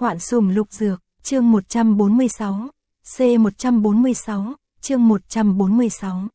Hoạn sùng lục dược, chương 146, C146, chương 146.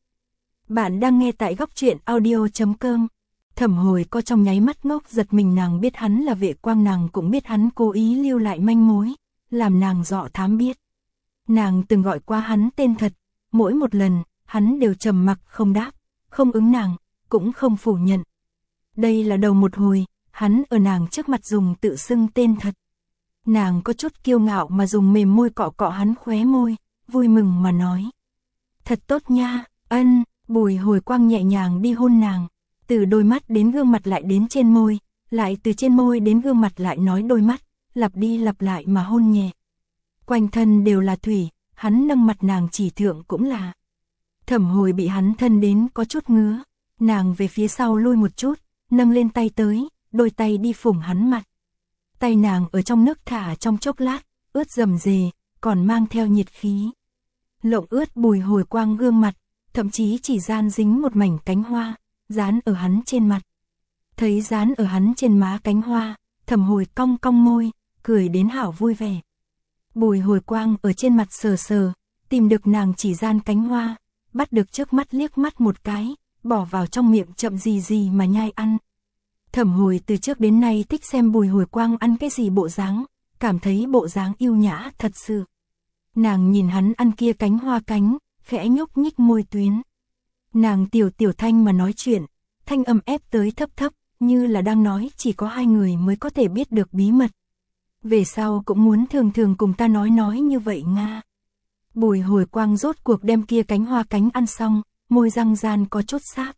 Bạn đang nghe tại góc truyện audio.com. Thẩm Hồi có trong nháy mắt ngốc giật mình, nàng biết hắn là Vệ Quang, nàng cũng biết hắn cố ý lưu lại manh mối, làm nàng dọ thám biết. Nàng từng gọi qua hắn tên thật, mỗi một lần, hắn đều trầm mặc không đáp, không ứng nàng, cũng không phủ nhận. Đây là đầu một hồi, hắn ở nàng trước mặt dùng tự xưng tên thật. Nàng có chút kiêu ngạo mà dùng mềm môi cọ cọ hắn khóe môi, vui mừng mà nói. Thật tốt nha, ân. Bùi Hồi Quang nhẹ nhàng đi hôn nàng, từ đôi mắt đến gương mặt lại đến trên môi, lại từ trên môi đến gương mặt lại nói đôi mắt, lặp đi lặp lại mà hôn nhẹ. Quanh thân đều là thủy, hắn nâng mặt nàng chỉ thượng cũng là. Thẩm Hồi bị hắn thân đến có chút ngứa, nàng về phía sau lui một chút, nâng lên tay tới, đôi tay đi phủng hắn mặt. Tay nàng ở trong nước thả trong chốc lát, ướt rầm rề, còn mang theo nhiệt khí. Lộng ướt Bùi Hồi Quang gương mặt, thậm chí chỉ dán dính một mảnh cánh hoa, dán ở hắn trên mặt. Thấy dán ở hắn trên má cánh hoa, Thẩm Hồi cong cong môi, cười đến hảo vui vẻ. Bùi Hồi Quang ở trên mặt sờ sờ, tìm được nàng chỉ dán cánh hoa, bắt được trước mắt liếc mắt một cái, bỏ vào trong miệng chậm gì gì mà nhai ăn. Thẩm Hồi từ trước đến nay thích xem Bùi Hồi Quang ăn cái gì bộ dáng, cảm thấy bộ dáng yêu nhã thật sự. Nàng nhìn hắn ăn kia cánh hoa cánh, khẽ nhúc nhích môi tuyến. Nàng tiểu tiểu thanh mà nói chuyện, thanh âm ép tới thấp thấp, như là đang nói chỉ có hai người mới có thể biết được bí mật. Về sau cũng muốn thường thường cùng ta nói như vậy nga. Bùi Hồi Quang rốt cuộc đem kia cánh hoa cánh ăn xong, môi răng gian có chút sáp.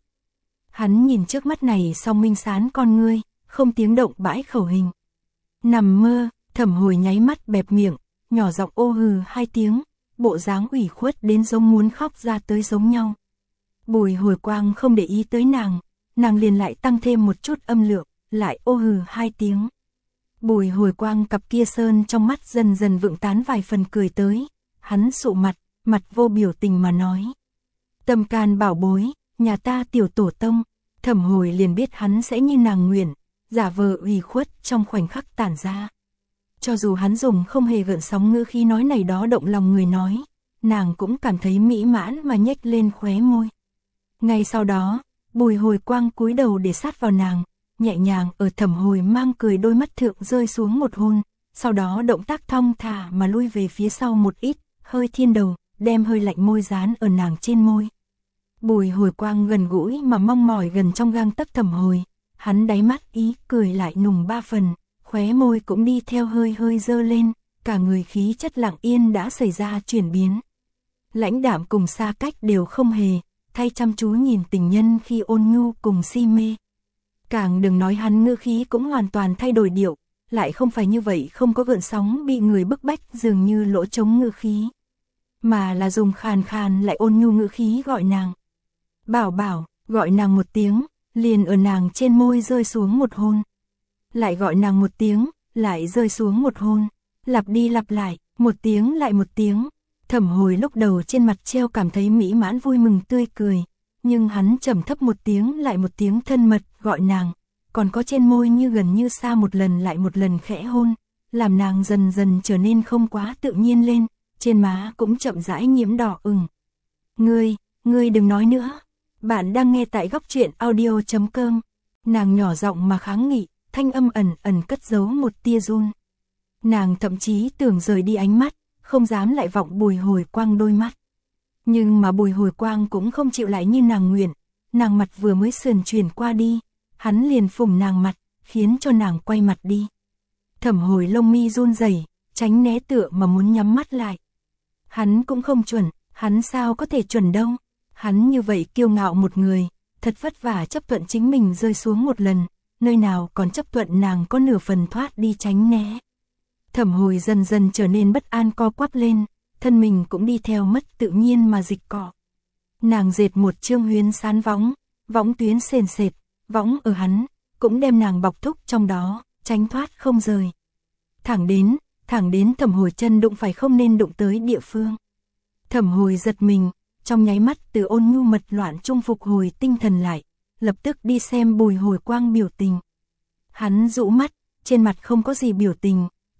Hắn nhìn trước mắt này song minh sán con ngươi, không tiếng động bãi khẩu hình. Nằm mơ, Thẩm Hồi nháy mắt bẹp miệng, nhỏ giọng ô hừ hai tiếng, bộ dáng ủy khuất đến giống muốn khóc ra tới giống nhau. Bùi Hồi Quang không để ý tới nàng liền lại tăng thêm một chút âm lượng, lại ô hừ hai tiếng. Bùi Hồi Quang cặp kia sơn trong mắt dần dần vượng tán vài phần cười tới, hắn sụ mặt vô biểu tình mà nói. Tâm can bảo bối, nhà ta tiểu tổ tông. Thẩm Hồi liền biết hắn sẽ như nàng nguyện, giả vờ ủy khuất trong khoảnh khắc tản ra. Cho dù hắn dùng không hề gợn sóng ngữ khí nói này đó động lòng người nói, nàng cũng cảm thấy mỹ mãn mà nhếch lên khóe môi. Ngay sau đó, Bùi Hồi Quang cúi đầu để sát vào nàng, nhẹ nhàng ở Thẩm Hồi mang cười đôi mắt thượng rơi xuống một hôn, sau đó động tác thong thả mà lui về phía sau một ít, hơi thiên đầu, đem hơi lạnh môi dán ở nàng trên môi. Bùi Hồi Quang gần gũi mà mong mỏi gần trong gang tấc Thẩm Hồi, hắn đáy mắt ý cười lại nùng ba phần, khóe môi cũng đi theo hơi hơi dơ lên, cả người khí chất lặng yên đã xảy ra chuyển biến. Lãnh đạm cùng xa cách đều không hề, thay chăm chú nhìn tình nhân khi ôn nhu cùng si mê. Càng đừng nói hắn ngữ khí cũng hoàn toàn thay đổi điệu, lại không phải như vậy không có gợn sóng bị người bức bách dường như lỗ trống ngữ khí, mà là dùng khàn khàn lại ôn nhu ngữ khí gọi nàng. Bảo bảo, gọi nàng một tiếng, liền ở nàng trên môi rơi xuống một hôn. Lại gọi nàng một tiếng, lại rơi xuống một hôn, lặp đi lặp lại, một tiếng lại một tiếng. Thẩm Hồi lúc đầu trên mặt treo cảm thấy mỹ mãn vui mừng tươi cười, nhưng hắn trầm thấp một tiếng lại một tiếng thân mật gọi nàng, còn có trên môi như gần như xa một lần lại một lần khẽ hôn, làm nàng dần dần trở nên không quá tự nhiên lên, trên má cũng chậm rãi nhiễm đỏ ửng. Ngươi đừng nói nữa. Bạn đang nghe tại góc truyện audio.com. Nàng nhỏ giọng mà kháng nghị, thanh âm ẩn cất giấu một tia run. Nàng thậm chí tưởng rời đi ánh mắt, không dám lại vọng Bùi Hồi Quang đôi mắt. Nhưng mà Bùi Hồi Quang cũng không chịu lại như nàng nguyện, nàng mặt vừa mới sườn chuyển qua đi, hắn liền phủng nàng mặt, khiến cho nàng quay mặt đi. Thẩm Hồi lông mi run rẩy, tránh né tựa mà muốn nhắm mắt lại. Hắn cũng không chuẩn, hắn sao có thể chuẩn đâu. Hắn như vậy kiêu ngạo một người, thật vất vả chấp thuận chính mình rơi xuống một lần, nơi nào còn chấp thuận nàng có nửa phần thoát đi tránh né. Thẩm Hồi dần dần trở nên bất an co quắp lên, thân mình cũng đi theo mất tự nhiên mà dịch cọ. Nàng dệt một chương huyến sán võng tuyến sền sệt, võng ở hắn, cũng đem nàng bọc thúc trong đó, tránh thoát không rời. Thẳng đến Thẩm Hồi chân đụng phải không nên đụng tới địa phương. Thẩm Hồi giật mình, trong nháy mắt từ ôn nhu mật loạn trung phục hồi tinh thần lại, lập tức đi xem Bùi Hồi Quang biểu tình. Hắn rũ mắt, trên mặt không có gì biểu tình,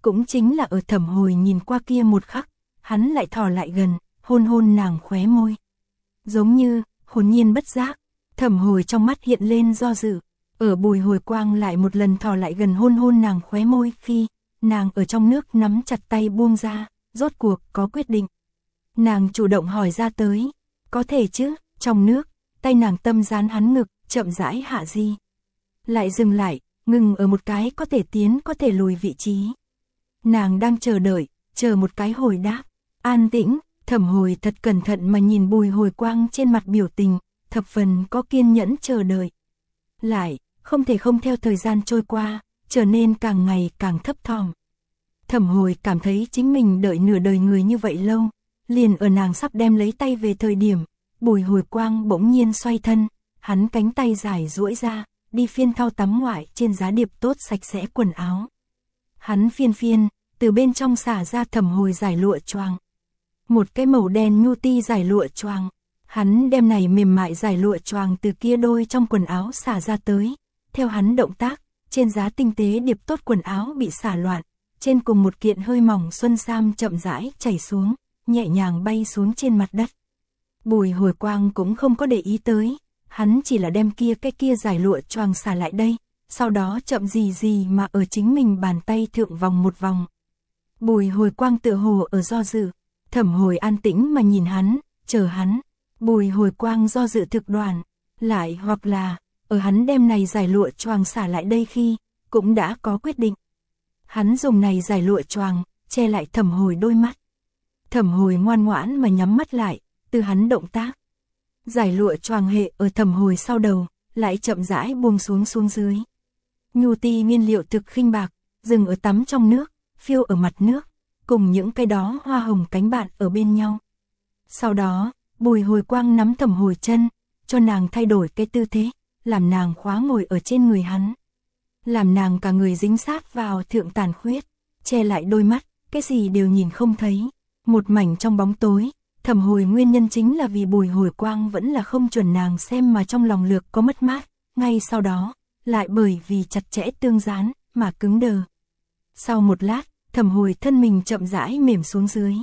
Cũng chính là ở Thẩm Hồi nhìn qua kia một khắc, hắn lại thò lại gần, hôn hôn nàng khóe môi. Giống như, hồn nhiên bất giác, Thẩm Hồi trong mắt hiện lên do dự, ở Bùi Hồi Quang lại một lần thò lại gần hôn hôn nàng khóe môi khi, nàng ở trong nước nắm chặt tay buông ra, rốt cuộc có quyết định. Nàng chủ động hỏi ra tới, có thể chứ, trong nước, tay nàng tâm dán hắn ngực, chậm rãi hạ di. Lại dừng lại, ngừng ở một cái có thể tiến có thể lùi vị trí. Nàng đang chờ đợi, chờ một cái hồi đáp. An tĩnh, Thẩm Hồi thật cẩn thận mà nhìn Bùi Hồi Quang trên mặt biểu tình, thập phần có kiên nhẫn chờ đợi. Lại, không thể không theo thời gian trôi qua, trở nên càng ngày càng thấp thỏm. Thẩm Hồi cảm thấy chính mình đợi nửa đời người như vậy lâu, liền ở nàng sắp đem lấy tay về thời điểm, Bùi Hồi Quang bỗng nhiên xoay thân, hắn cánh tay dài duỗi ra, đi phiên thau tắm ngoại trên giá điệp tốt sạch sẽ quần áo. Hắn phiên, từ bên trong xả ra Thẩm Hồi giải lụa choàng. Một cái màu đen nhu ti giải lụa choàng. Hắn đem này mềm mại giải lụa choàng từ kia đôi trong quần áo xả ra tới. Theo hắn động tác, trên giá tinh tế điệp tốt quần áo bị xả loạn, trên cùng một kiện hơi mỏng xuân sam chậm rãi chảy xuống, nhẹ nhàng bay xuống trên mặt đất. Bùi Hồi Quang cũng không có để ý tới, hắn chỉ là đem cái kia giải lụa choàng xả lại đây, sau đó chậm gì mà ở chính mình bàn tay thượng vòng một vòng. Bùi Hồi Quang tựa hồ ở do dự, Thẩm Hồi an tĩnh mà nhìn hắn, chờ hắn. Bùi Hồi Quang do dự thực đoàn, lại hoặc là, ở hắn đem này giải lụa choàng xả lại đây khi, cũng đã có quyết định. Hắn dùng này giải lụa choàng, che lại Thẩm Hồi đôi mắt. Thẩm Hồi ngoan ngoãn mà nhắm mắt lại, từ hắn động tác. Giải lụa choàng hệ ở Thẩm Hồi sau đầu, lại chậm rãi buông xuống dưới. Nhu ti nguyên liệu thực khinh bạc, dừng ở tắm trong nước, phiêu ở mặt nước, cùng những cái đó hoa hồng cánh bạn ở bên nhau. Sau đó, Bùi Hồi Quang nắm Thẩm Hồi chân, cho nàng thay đổi cái tư thế, làm nàng khóa ngồi ở trên người hắn. Làm nàng cả người dính sát vào thượng tàn khuyết, che lại đôi mắt, cái gì đều nhìn không thấy. Một mảnh trong bóng tối, Thẩm Hồi nguyên nhân chính là vì Bùi Hồi Quang vẫn là không chuẩn nàng xem mà trong lòng lược có mất mát, ngay sau đó, lại bởi vì chặt chẽ tương dán, mà cứng đờ. Sau một lát, Thẩm Hồi thân mình chậm rãi mềm xuống dưới.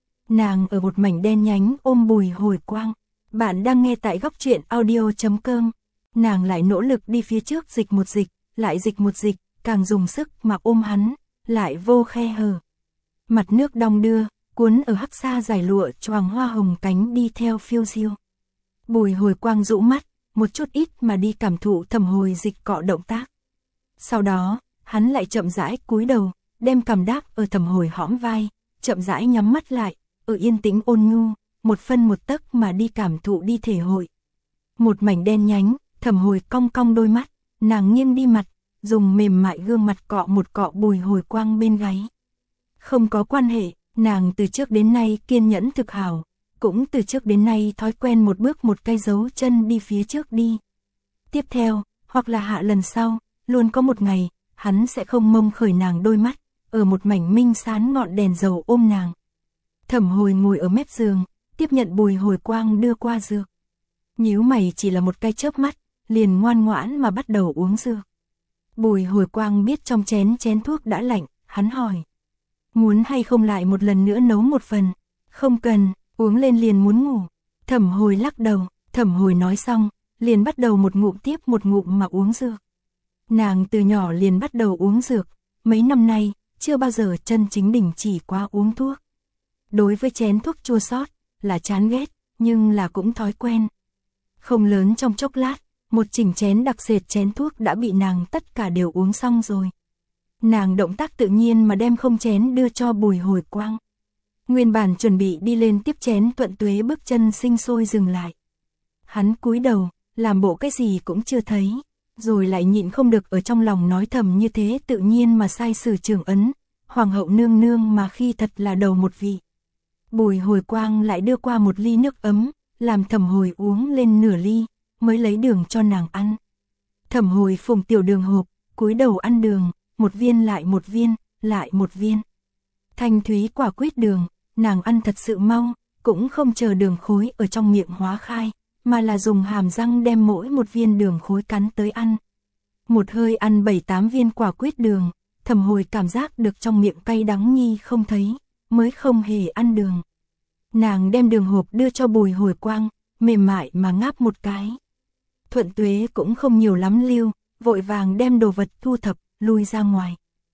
Nàng ở một mảnh đen nhánh ôm Bùi Hồi Quang. Bạn đang nghe tại góc truyện audio.com. Nàng lại nỗ lực đi phía trước dịch một dịch, càng dùng sức mà ôm hắn, lại vô khe hở. Mặt nước đong đưa, cuốn ở hắc sa giải lụa choàng hoa hồng cánh đi theo phiêu diêu. Bùi Hồi Quang rũ mắt, một chút ít mà đi cảm thụ Thẩm Hồi dịch cọ động tác. Sau đó, hắn lại chậm rãi cúi đầu, đem cằm đáp ở Thẩm Hồi hõm vai, chậm rãi nhắm mắt lại, ở yên tĩnh ôn nhu, một phân một tấc mà đi cảm thụ đi thể hội. Một mảnh đen nhánh, Thẩm Hồi cong cong đôi mắt, nàng nghiêng đi mặt, dùng mềm mại gương mặt cọ một cọ Bùi Hồi Quang bên gáy. Không có quan hệ, nàng từ trước đến nay kiên nhẫn thực hảo, cũng từ trước đến nay thói quen một bước một cây dấu chân đi phía trước đi. Tiếp theo, hoặc là hạ lần sau, luôn có một ngày, hắn sẽ không mông khởi nàng đôi mắt, ở một mảnh minh sán ngọn đèn dầu ôm nàng. Thẩm Hồi ngồi ở mép giường, tiếp nhận Bùi Hồi Quang đưa qua dược. Nhíu mày chỉ là một cái chớp mắt, liền ngoan ngoãn mà bắt đầu uống dược. Bùi Hồi Quang biết trong chén thuốc đã lạnh, hắn hỏi. Muốn hay không lại một lần nữa nấu một phần? Không cần, uống lên liền muốn ngủ. Thẩm Hồi lắc đầu, Thẩm Hồi nói xong, liền bắt đầu một ngụm tiếp một ngụm mà uống dược. Nàng từ nhỏ liền bắt đầu uống dược, mấy năm nay, chưa bao giờ chân chính đỉnh chỉ qua uống thuốc. Đối với chén thuốc chua xót, là chán ghét, nhưng là cũng thói quen. Không lớn trong chốc lát, một chỉnh chén đặc sệt chén thuốc đã bị nàng tất cả đều uống xong rồi. Nàng động tác tự nhiên mà đem không chén đưa cho Bùi Hồi Quang. Nguyên bản chuẩn bị đi lên tiếp chén Tuận Tuế bước chân sinh sôi dừng lại. Hắn cúi đầu, làm bộ cái gì cũng chưa thấy, rồi lại nhịn không được ở trong lòng nói thầm như thế tự nhiên mà sai sử Trường Ấn, Hoàng hậu nương nương mà khi thật là đầu một vị. Bùi Hồi Quang lại đưa qua một ly nước ấm, làm Thẩm Hồi uống lên nửa ly, mới lấy đường cho nàng ăn. Thẩm Hồi phùng tiểu đường hộp, cúi đầu ăn đường, một viên lại một viên, lại một viên. Thanh thúy quả quýt đường, nàng ăn thật sự mau, cũng không chờ đường khối ở trong miệng hóa khai, mà là dùng hàm răng đem mỗi một viên đường khối cắn tới ăn. Một hơi ăn 7-8 viên quả quýt đường, Thẩm Hồi cảm giác được trong miệng cay đắng nhi không thấy, mới không hề ăn đường. Nàng đem đường hộp đưa cho Bùi Hồi Quang, mềm mại mà ngáp một cái. Thuận Tuế cũng không nhiều lắm lưu, vội vàng đem đồ vật thu thập, lui ra ngoài.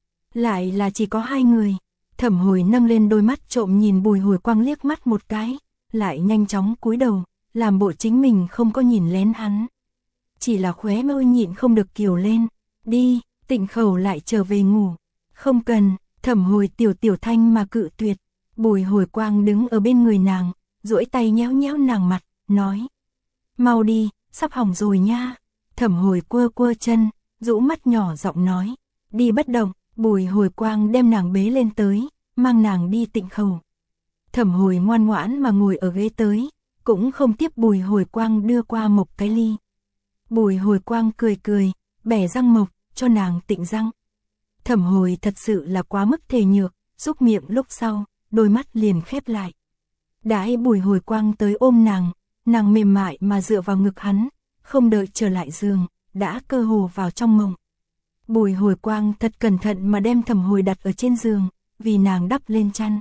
Lại là chỉ có hai người. Thẩm Hồi nâng lên đôi mắt trộm nhìn Bùi Hồi Quang liếc mắt một cái, lại nhanh chóng cúi đầu, làm bộ chính mình không có nhìn lén hắn. Chỉ là khóe môi nhịn không được kiều lên, đi, Tịnh Khẩu lại trở về ngủ. Không cần, Thẩm Hồi tiểu thanh mà cự tuyệt. Bùi Hồi Quang đứng ở bên người nàng, duỗi tay nhéo nhéo nàng mặt, nói: mau đi, sắp hỏng rồi nha. Thẩm Hồi quơ chân, rũ mắt nhỏ giọng nói: đi bất động. Bùi Hồi Quang đem nàng bế lên tới, mang nàng đi Tịnh Khẩu. Thẩm Hồi ngoan ngoãn mà ngồi ở ghế tới, cũng không tiếp Bùi Hồi Quang đưa qua một cái ly. Bùi Hồi Quang cười, bẻ răng mộc, cho nàng tịnh răng. Thẩm Hồi thật sự là quá mức thể nhược, xúc miệng lúc sau, đôi mắt liền khép lại. Đãi Bùi Hồi Quang tới ôm nàng mềm mại mà dựa vào ngực hắn, không đợi trở lại giường, đã cơ hồ vào trong mộng. Bùi Hồi Quang thật cẩn thận mà đem Thẩm Hồi đặt ở trên giường, vì nàng đắp lên chăn.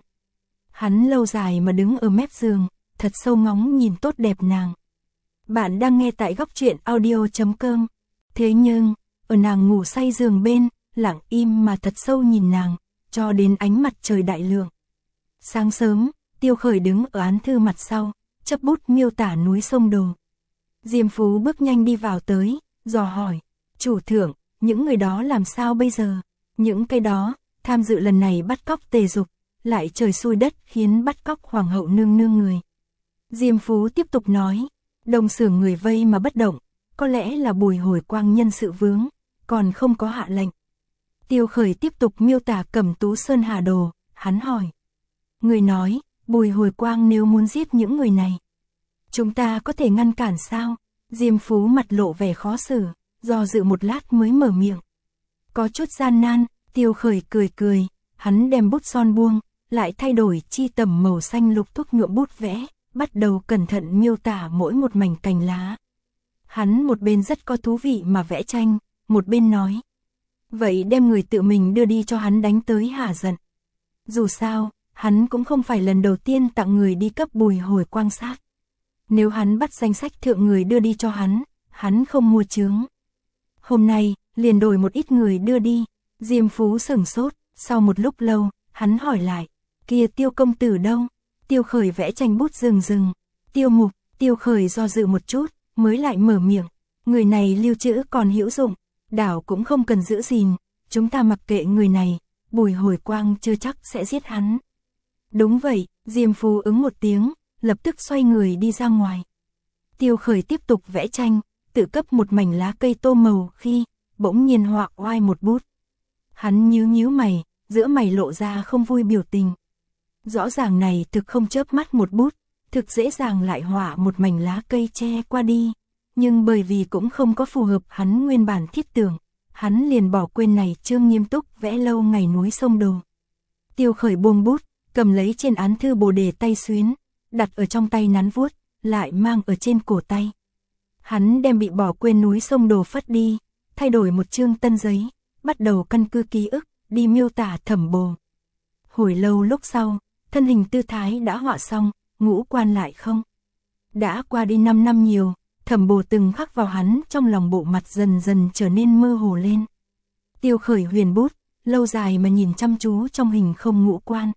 Hắn lâu dài mà đứng ở mép giường, thật sâu ngóng nhìn tốt đẹp nàng. Bạn đang nghe tại Góc Truyện Audio.com. Thế nhưng, ở nàng ngủ say giường bên, lặng im mà thật sâu nhìn nàng, cho đến ánh mặt trời đại lượng. Sáng sớm, Tiêu Khởi đứng ở án thư mặt sau, chấp bút miêu tả núi sông Đồ. Diêm Phú bước nhanh đi vào tới, dò hỏi: chủ thượng, những người đó làm sao bây giờ? Những cái đó, tham dự lần này bắt cóc Tề Dục, lại trời xui đất khiến bắt cóc Hoàng hậu nương nương người. Diêm Phú tiếp tục nói: Đông Xưởng người vây mà bất động, có lẽ là Bùi Hồi Quang nhân sự vướng, còn không có hạ lệnh. Tiêu Khởi tiếp tục miêu tả Cẩm Tú Sơn Hà Đồ, hắn hỏi: người nói, Bùi Hồi Quang nếu muốn giết những người này, chúng ta có thể ngăn cản sao? Diêm Phú mặt lộ vẻ khó xử, do dự một lát mới mở miệng. Có chút gian nan. Tiêu Khởi cười, hắn đem bút son buông, lại thay đổi chi tầm màu xanh lục thuốc nhuộm bút vẽ, bắt đầu cẩn thận miêu tả mỗi một mảnh cành lá. Hắn một bên rất có thú vị mà vẽ tranh, một bên nói: vậy đem người tự mình đưa đi cho hắn đánh tới hả giận. Dù sao, hắn cũng không phải lần đầu tiên tặng người đi cấp Bùi Hồi Quang sát. Nếu hắn bắt danh sách thượng người đưa đi cho hắn không mua chướng. Hôm nay, liền đổi một ít người đưa đi. Diêm Phú sửng sốt, sau một lúc lâu, hắn hỏi lại: kia Tiêu công tử đâu? Tiêu Khởi vẽ tranh bút rừng. Tiêu Mục. Tiêu Khởi do dự một chút, mới lại mở miệng: người này lưu trữ còn hữu dụng, đảo cũng không cần giữ gìn, chúng ta mặc kệ người này, Bùi Hồi Quang chưa chắc sẽ giết hắn. Đúng vậy. Diêm Phú ứng một tiếng, lập tức xoay người đi ra ngoài. Tiêu Khởi tiếp tục vẽ tranh, tự cấp một mảnh lá cây tô màu khi, bỗng nhiên họa oai một bút. Hắn nhíu mày, giữa mày lộ ra không vui biểu tình. Rõ ràng này thực không chớp mắt một bút, thực dễ dàng lại họa một mảnh lá cây che qua đi. Nhưng bởi vì cũng không có phù hợp hắn nguyên bản thiết tưởng, hắn liền bỏ quên này chương nghiêm túc vẽ lâu ngày núi sông Đồ. Tiêu Khởi buông bút, cầm lấy trên án thư bồ đề tay xuyến, đặt ở trong tay nắn vuốt, lại mang ở trên cổ tay. Hắn đem bị bỏ quên núi sông Đồ phất đi, thay đổi một chương tân giấy, bắt đầu căn cứ ký ức, đi miêu tả Thẩm Bồ. Hồi lâu lúc sau, thân hình tư thái đã họa xong, ngũ quan lại không. Đã qua đi 5 năm nhiều, Thẩm Bồ từng khắc vào hắn trong lòng, bộ mặt dần dần trở nên mơ hồ lên. Tiêu Khởi huyền bút, lâu dài mà nhìn chăm chú trong hình không ngũ quan.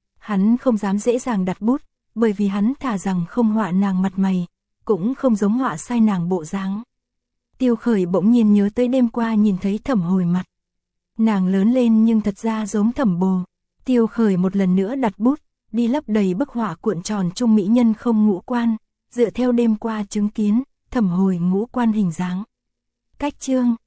Hắn không dám dễ dàng đặt bút, bởi vì hắn thà rằng không họa nàng mặt mày, cũng không giống họa sai nàng bộ dáng. Tiêu Khởi bỗng nhiên nhớ tới đêm qua nhìn thấy Thẩm Hồi mặt. Nàng lớn lên nhưng thật ra giống Thẩm Bồ. Tiêu Khởi một lần nữa đặt bút, đi lấp đầy bức họa cuộn tròn trung mỹ nhân không ngũ quan, dựa theo đêm qua chứng kiến, Thẩm Hồi ngũ quan hình dáng. Cách chương